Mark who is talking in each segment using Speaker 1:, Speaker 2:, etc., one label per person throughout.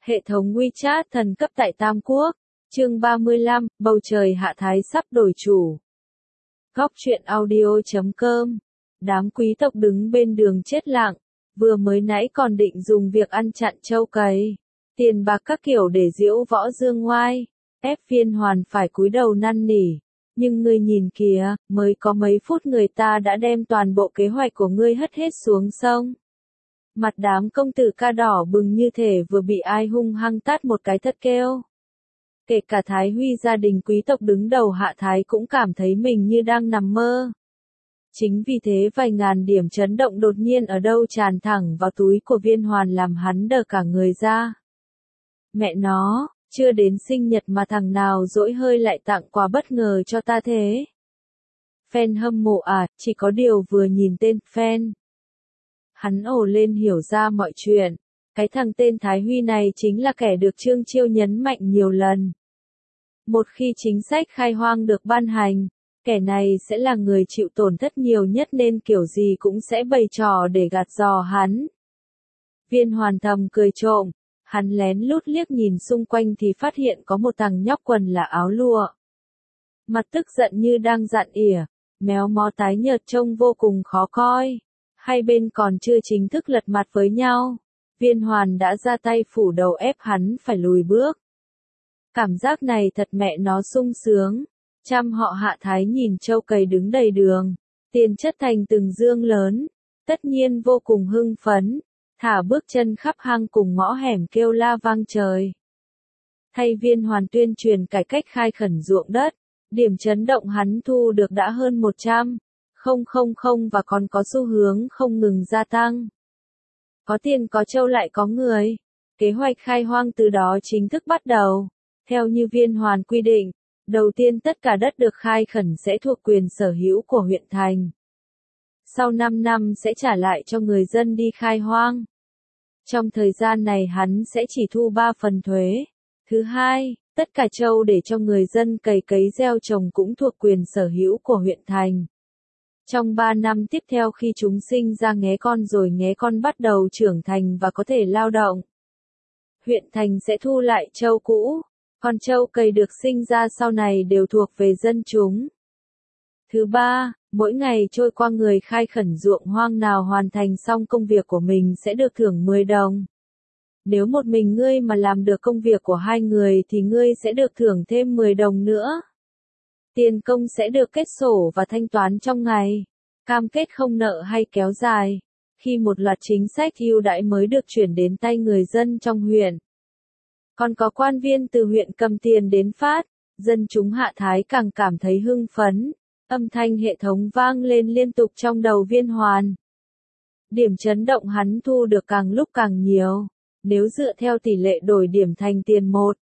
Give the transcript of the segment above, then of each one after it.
Speaker 1: Hệ thống WeChat thần cấp tại Tam Quốc. Chương 35, bầu trời hạ thái sắp đổi chủ. Góc truyện audio.com. Đám quý tộc đứng bên đường chết lặng, vừa mới nãy còn định dùng việc ăn chặn trâu cày, tiền bạc các kiểu để giễu võ dương ngoai, ép Viên Hoàn phải cúi đầu năn nỉ. Nhưng ngươi nhìn kìa, mới có mấy phút người ta đã đem toàn bộ kế hoạch của ngươi hất hết xuống sông. Mặt đám công tử ca đỏ bừng như thể vừa bị ai hung hăng tát một cái thất kêu. Kể cả Thái Huy gia đình quý tộc đứng đầu Hạ Thái cũng cảm thấy mình như đang nằm mơ. Chính vì thế vài ngàn điểm chấn động đột nhiên ở đâu tràn thẳng vào túi của Viên Hoàn làm hắn đờ cả người ra. Mẹ nó, chưa đến sinh nhật mà thằng nào dỗi hơi lại tặng quà bất ngờ cho ta thế. Fan hâm mộ à, chỉ có điều vừa nhìn tên fan. Hắn ồ lên hiểu ra mọi chuyện. Cái thằng tên Thái Huy này chính là kẻ được Trương Chiêu nhấn mạnh nhiều lần. Một khi chính sách khai hoang được ban hành, kẻ này sẽ là người chịu tổn thất nhiều nhất nên kiểu gì cũng sẽ bày trò để gạt giò hắn. Viên Hoàn thầm cười trộm, hắn lén lút liếc nhìn xung quanh thì phát hiện có một thằng nhóc quần là áo lụa. Mặt tức giận như đang dặn ỉa, méo mó tái nhợt trông vô cùng khó coi. Hai bên còn chưa chính thức lật mặt với nhau, Viên Hoàn đã ra tay phủ đầu ép hắn phải lùi bước. Cảm giác này thật mẹ nó sung sướng. Trăm họ Hạ Thái nhìn trâu cày đứng đầy đường, tiền chất thành từng dương lớn, tất nhiên vô cùng hưng phấn, thả bước chân khắp hang cùng ngõ hẻm kêu la vang trời. Thay Viên Hoàn tuyên truyền cải cách khai khẩn ruộng đất, điểm chấn động hắn thu được đã hơn 100,000 và còn có xu hướng không ngừng gia tăng. Có tiền có trâu lại có người. Kế hoạch khai hoang từ đó chính thức bắt đầu. Theo như Viên Hoàn quy định, đầu tiên tất cả đất được khai khẩn sẽ thuộc quyền sở hữu của huyện thành. Sau 5 năm sẽ trả lại cho người dân đi khai hoang. Trong thời gian này hắn sẽ chỉ thu 3 phần thuế. Thứ hai, tất cả trâu để cho người dân cày cấy gieo trồng cũng thuộc quyền sở hữu của huyện thành. Trong 3 năm tiếp theo khi chúng sinh ra nghé con rồi nghé con bắt đầu trưởng thành và có thể lao động, huyện thành sẽ thu lại trâu cũ, còn trâu cày được sinh ra sau này đều thuộc về dân chúng. Thứ ba, mỗi ngày trôi qua người khai khẩn ruộng hoang nào hoàn thành xong công việc của mình sẽ được thưởng 10 đồng. Nếu một mình ngươi mà làm được công việc của 2 người thì ngươi sẽ được thưởng thêm 10 đồng nữa. Tiền công sẽ được kết sổ và thanh toán trong ngày. Cam kết không nợ hay kéo dài. Khi một loạt chính sách ưu đãi mới được chuyển đến tay người dân trong huyện. Còn có quan viên từ huyện cầm tiền đến phát, dân chúng Hạ Thái càng cảm thấy hưng phấn. Âm thanh hệ thống vang lên liên tục trong đầu Viên Hoàn. Điểm chấn động hắn thu được càng lúc càng nhiều. Nếu dựa theo tỷ lệ đổi điểm thành tiền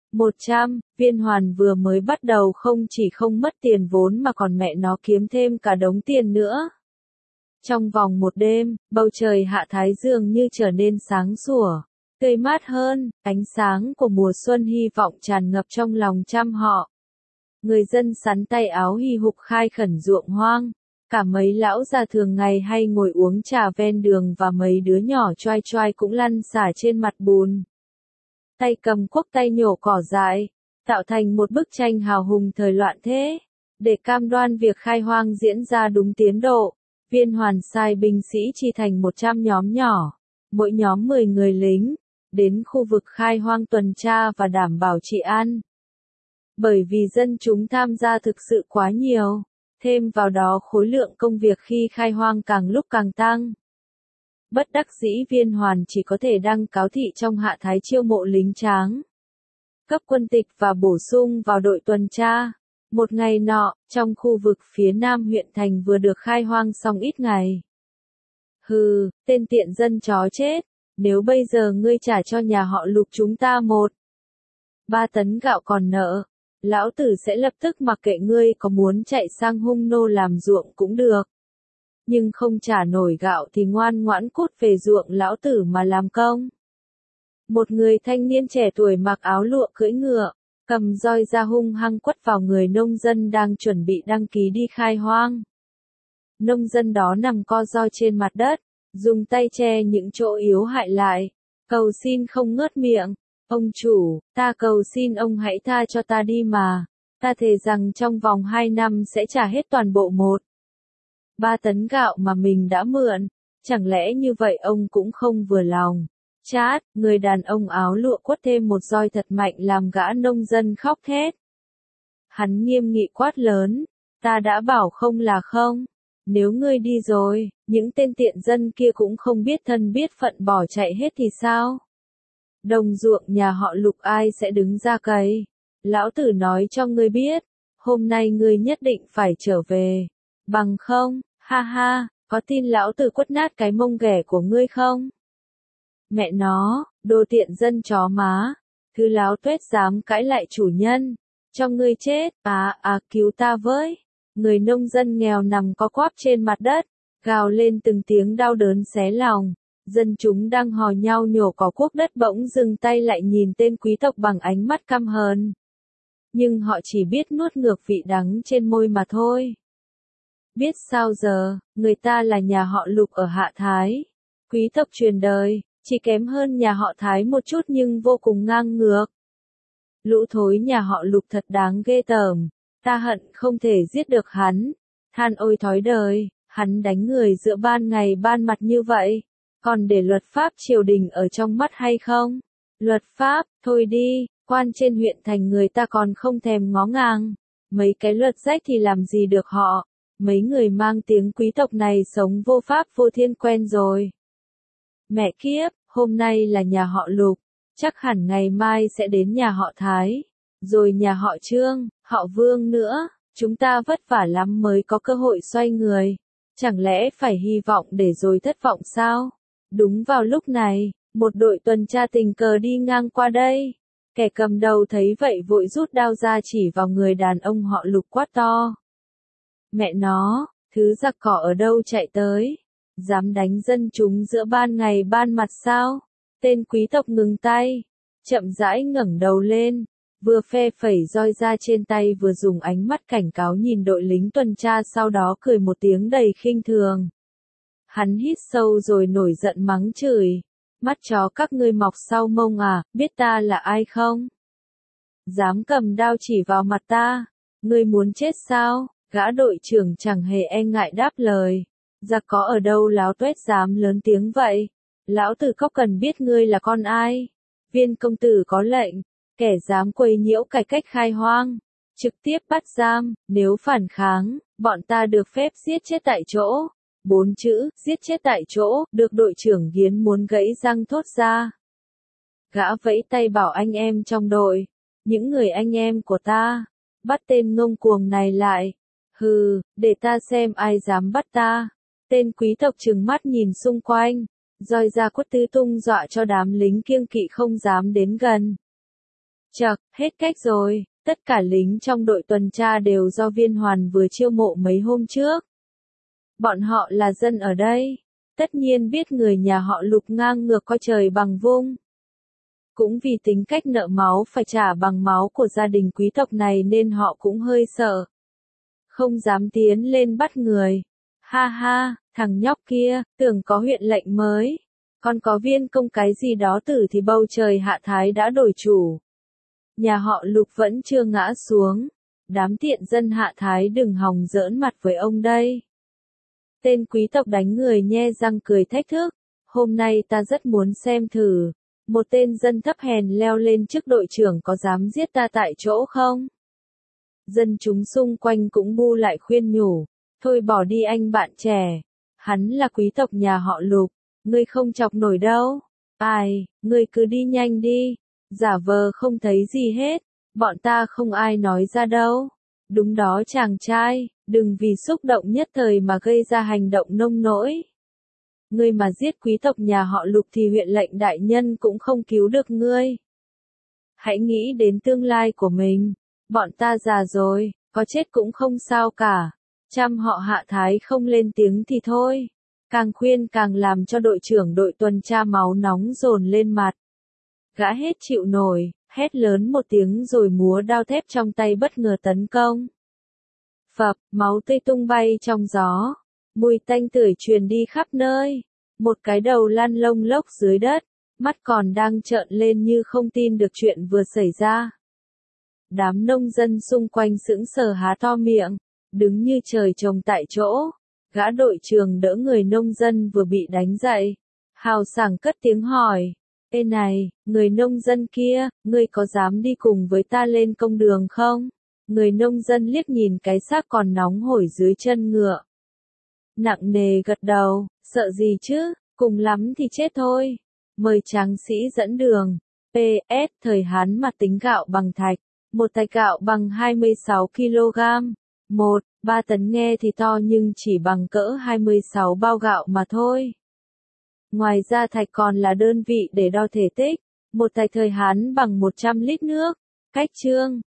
Speaker 1: 100, Viên Hoàn vừa mới bắt đầu không chỉ không mất tiền vốn mà còn mẹ nó kiếm thêm cả đống tiền nữa. Trong vòng một đêm, bầu trời Hạ Thái dường như trở nên sáng sủa, tươi mát hơn, ánh sáng của mùa xuân hy vọng tràn ngập trong lòng trăm họ. Người dân sắn tay áo hì hục khai khẩn ruộng hoang, cả mấy lão già thường ngày hay ngồi uống trà ven đường và mấy đứa nhỏ choai choai cũng lăn xả trên mặt bùn. Tay cầm cuốc tay nhổ cỏ dại, tạo thành một bức tranh hào hùng thời loạn thế. Để cam đoan việc khai hoang diễn ra đúng tiến độ, Viên Hoàn sai binh sĩ chia thành 100 nhóm nhỏ, mỗi nhóm 10 người lính, đến khu vực khai hoang tuần tra và đảm bảo trị an. Bởi vì dân chúng tham gia thực sự quá nhiều, thêm vào đó khối lượng công việc khi khai hoang càng lúc càng tăng. Bất đắc dĩ Viên Hoàn chỉ có thể đăng cáo thị trong Hạ Thái chiêu mộ lính tráng, cấp quân tịch và bổ sung vào đội tuần tra. Một ngày nọ, trong khu vực phía nam huyện thành vừa được khai hoang xong ít ngày. Hừ, tên tiện dân chó chết, nếu bây giờ ngươi trả cho nhà họ Lục chúng ta 3 tấn gạo còn nợ, lão tử sẽ lập tức mặc kệ ngươi có muốn chạy sang Hung Nô làm ruộng cũng được. Nhưng không trả nổi gạo thì ngoan ngoãn cút về ruộng lão tử mà làm công. Một người thanh niên trẻ tuổi mặc áo lụa cưỡi ngựa, cầm roi ra hung hăng quất vào người nông dân đang chuẩn bị đăng ký đi khai hoang. Nông dân đó nằm co ro trên mặt đất, dùng tay che những chỗ yếu hại lại, cầu xin không ngớt miệng. Ông chủ, ta cầu xin ông hãy tha cho ta đi mà. Ta thề rằng trong vòng 2 năm sẽ trả hết toàn bộ 1-3 tấn gạo mà mình đã mượn. Chẳng lẽ như vậy ông cũng không vừa lòng? Chát, người đàn ông áo lụa quất thêm một roi thật mạnh làm gã nông dân khóc thét. Hắn nghiêm nghị quát lớn, ta đã bảo không là không. Nếu ngươi đi rồi, những tên tiện dân kia cũng không biết thân biết phận bỏ chạy hết thì sao? Đồng ruộng nhà họ Lục ai sẽ đứng ra cày? Lão tử nói cho ngươi biết, hôm nay ngươi nhất định phải trở về. Bằng không, ha ha, có tin lão tử quất nát cái mông ghẻ của ngươi không? Mẹ nó, đồ tiện dân chó má. Thứ láo tuét dám cãi lại chủ nhân. Cho ngươi chết, cứu ta với. Người nông dân nghèo nằm co quắp trên mặt đất, gào lên từng tiếng đau đớn xé lòng. Dân chúng đang hò nhau nhổ cỏ cuốc đất bỗng dừng tay lại nhìn tên quý tộc bằng ánh mắt căm hờn. Nhưng họ chỉ biết nuốt ngược vị đắng trên môi mà thôi. Biết sao giờ, người ta là nhà họ Lục ở Hạ Thái. Quý tộc truyền đời, chỉ kém hơn nhà họ Thái một chút nhưng vô cùng ngang ngược. Lũ thối nhà họ Lục thật đáng ghê tởm, ta hận không thể giết được hắn. Than ôi thói đời, hắn đánh người giữa ban ngày ban mặt như vậy, còn để luật pháp triều đình ở trong mắt hay không? Luật pháp, thôi đi, quan trên huyện thành người ta còn không thèm ngó ngàng. Mấy cái luật rách thì làm gì được họ, mấy người mang tiếng quý tộc này sống vô pháp vô thiên quen rồi. Mẹ kiếp, hôm nay là nhà họ Lục, chắc hẳn ngày mai sẽ đến nhà họ Thái, rồi nhà họ Trương, họ Vương nữa, chúng ta vất vả lắm mới có cơ hội xoay người, chẳng lẽ phải hy vọng để rồi thất vọng sao? Đúng vào lúc này, một đội tuần tra tình cờ đi ngang qua đây, kẻ cầm đầu thấy vậy vội rút đao ra chỉ vào người đàn ông họ Lục quát to. Mẹ nó, thứ giặc cỏ ở đâu chạy tới? Dám đánh dân chúng giữa ban ngày ban mặt sao? Tên quý tộc ngừng tay, chậm rãi ngẩng đầu lên, vừa phe phẩy roi ra trên tay vừa dùng ánh mắt cảnh cáo nhìn đội lính tuần tra sau đó cười một tiếng đầy khinh thường. Hắn hít sâu rồi nổi giận mắng chửi, mắt chó các ngươi mọc sau mông à, biết ta là ai không? Dám cầm đao chỉ vào mặt ta, ngươi muốn chết sao? Gã đội trưởng chẳng hề e ngại đáp lời. Giặc có ở đâu láo tuét dám lớn tiếng vậy? Lão tử cóc cần biết ngươi là con ai? Viên công tử có lệnh, kẻ dám quấy nhiễu cải cách khai hoang, trực tiếp bắt giam, nếu phản kháng, bọn ta được phép giết chết tại chỗ. 4 chữ, giết chết tại chỗ, được đội trưởng Hiến muốn gãy răng thốt ra. Gã vẫy tay bảo anh em trong đội, những người anh em của ta, bắt tên ngông cuồng này lại. Hừ, để ta xem ai dám bắt ta. Tên quý tộc trừng mắt nhìn xung quanh, roi ra quất tứ tung dọa cho đám lính kiêng kỵ không dám đến gần. Chậc, hết cách rồi, tất cả lính trong đội tuần tra đều do Viên Hoàn vừa chiêu mộ mấy hôm trước. Bọn họ là dân ở đây, tất nhiên biết người nhà họ Lục ngang ngược coi trời bằng vung. Cũng vì tính cách nợ máu phải trả bằng máu của gia đình quý tộc này nên họ cũng hơi sợ. Không dám tiến lên bắt người. Ha ha, thằng nhóc kia, tưởng có huyện lệnh mới. Còn có viên công cái gì đó tử thì bầu trời Hạ Thái đã đổi chủ. Nhà họ Lục vẫn chưa ngã xuống. Đám tiện dân Hạ Thái đừng hòng giỡn mặt với ông đây. Tên quý tộc đánh người nhe răng cười thách thức. Hôm nay ta rất muốn xem thử. Một tên dân thấp hèn leo lên chức đội trưởng có dám giết ta tại chỗ không? Dân chúng xung quanh cũng bu lại khuyên nhủ. Thôi bỏ đi anh bạn trẻ. Hắn là quý tộc nhà họ Lục. Ngươi không chọc nổi đâu. Ai, ngươi cứ đi nhanh đi. Giả vờ không thấy gì hết. Bọn ta không ai nói ra đâu. Đúng đó chàng trai, đừng vì xúc động nhất thời mà gây ra hành động nông nỗi. Ngươi mà giết quý tộc nhà họ Lục thì huyện lệnh đại nhân cũng không cứu được ngươi. Hãy nghĩ đến tương lai của mình. Bọn ta già rồi, có chết cũng không sao cả. Trăm họ Hạ Thái không lên tiếng thì thôi. Càng khuyên càng làm cho đội trưởng đội tuần tra máu nóng dồn lên mặt. Gã hết chịu nổi, hét lớn một tiếng rồi múa đao thép trong tay bất ngờ tấn công. Phập, máu tươi tung bay trong gió. Mùi tanh tưởi truyền đi khắp nơi. Một cái đầu lăn lông lốc dưới đất. mắt còn đang trợn lên như không tin được chuyện vừa xảy ra. Đám nông dân xung quanh sững sờ há to miệng, đứng như trời trồng tại chỗ. Gã đội trưởng đỡ người nông dân vừa bị đánh dậy, hào sảng cất tiếng hỏi, ê này, người nông dân kia, ngươi có dám đi cùng với ta lên công đường không? Người nông dân liếc nhìn cái xác còn nóng hổi dưới chân ngựa. Nặng nề gật đầu, sợ gì chứ, cùng lắm thì chết thôi. Mời tráng sĩ dẫn đường. PS, thời Hán mà tính gạo bằng thạch. Một thạch gạo bằng 26 kg. 3 tấn nghe thì to nhưng chỉ bằng cỡ 26 bao gạo mà thôi. Ngoài ra thạch còn là đơn vị để đo thể tích. Một thạch thời Hán bằng 100 lít nước. Cách chương